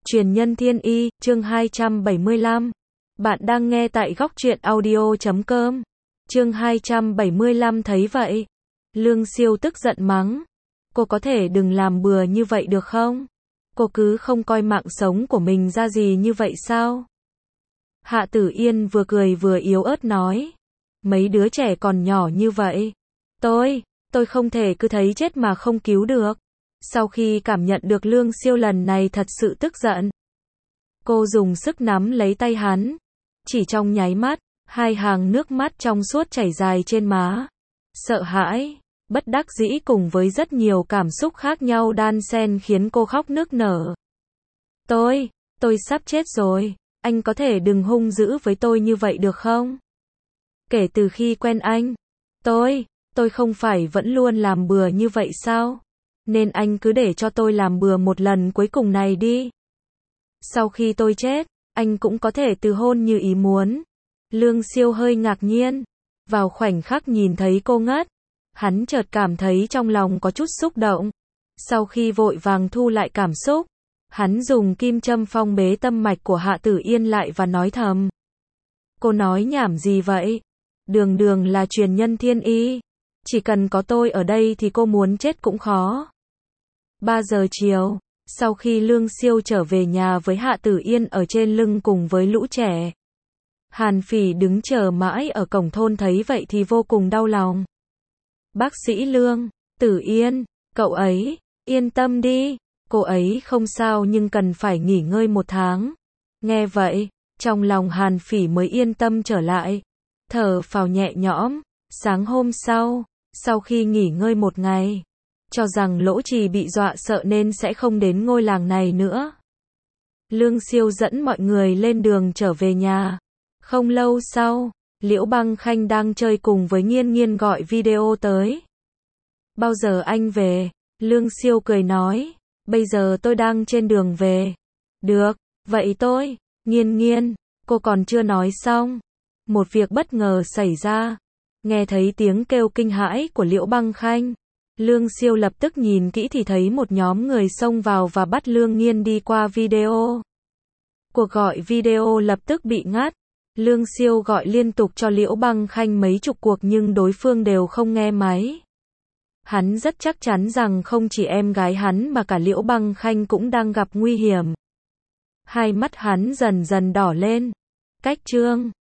Truyền nhân thiên y, chương 275. Bạn đang nghe tại góc truyện audio.com. Chương 275 thấy vậy. Lương Siêu tức giận mắng. Cô có thể đừng làm bừa như vậy được không? Cô cứ không coi mạng sống của mình ra gì như vậy sao? Hạ Tử Yên vừa cười vừa yếu ớt nói. Mấy đứa trẻ còn nhỏ như vậy. Tôi không thể cứ thấy chết mà không cứu được. Sau khi cảm nhận được Lương Siêu lần này thật sự tức giận, cô dùng sức nắm lấy tay hắn. Chỉ trong nháy mắt, hai hàng nước mắt trong suốt chảy dài trên má. Sợ hãi, bất đắc dĩ cùng với rất nhiều cảm xúc khác nhau đan xen khiến cô khóc nức nở. Tôi sắp chết rồi, anh có thể đừng hung dữ với tôi như vậy được không? Kể từ khi quen anh, tôi không phải vẫn luôn làm bừa như vậy sao? Nên anh cứ để cho tôi làm bừa một lần cuối cùng này đi. Sau khi tôi chết, anh cũng có thể từ hôn như ý muốn. Lương Siêu hơi ngạc nhiên. Vào khoảnh khắc nhìn thấy cô ngất, hắn chợt cảm thấy trong lòng có chút xúc động. Sau khi vội vàng thu lại cảm xúc, hắn dùng kim châm phong bế tâm mạch của Hạ Tử Yên lại và nói thầm. Cô nói nhảm gì vậy? Đường đường là truyền nhân thiên y. Chỉ cần có tôi ở đây thì cô muốn chết cũng khó. 3 giờ chiều, sau khi Lương Siêu trở về nhà với Hạ Tử Yên ở trên lưng cùng với lũ trẻ, Hàn Phỉ đứng chờ mãi ở cổng thôn thấy vậy thì vô cùng đau lòng. Bác sĩ Lương, Tử Yên, cậu ấy, yên tâm đi, cô ấy không sao nhưng cần phải nghỉ ngơi 1 tháng. Nghe vậy, trong lòng Hàn Phỉ mới yên tâm trở lại, thở phào nhẹ nhõm. Sáng hôm sau khi nghỉ ngơi 1 ngày, cho rằng Lỗ Trì bị dọa sợ nên sẽ không đến ngôi làng này nữa, Lương Siêu dẫn mọi người lên đường trở về nhà. Không lâu sau, Liễu Băng Khanh đang chơi cùng với Nghiên Nghiên gọi video tới. Bao giờ anh về? Lương Siêu cười nói. Bây giờ tôi đang trên đường về. Được, vậy Nghiên Nghiên, cô còn chưa nói xong. Một việc bất ngờ xảy ra. Nghe thấy tiếng kêu kinh hãi của Liễu Băng Khanh, Lương Siêu lập tức nhìn kỹ thì thấy một nhóm người xông vào và bắt Lương Nghiên đi qua video. Cuộc gọi video lập tức bị ngắt. Lương Siêu gọi liên tục cho Liễu Băng Khanh mấy chục cuộc nhưng đối phương đều không nghe máy. Hắn rất chắc chắn rằng không chỉ em gái hắn mà cả Liễu Băng Khanh cũng đang gặp nguy hiểm. Hai mắt hắn dần dần đỏ lên. Cách chương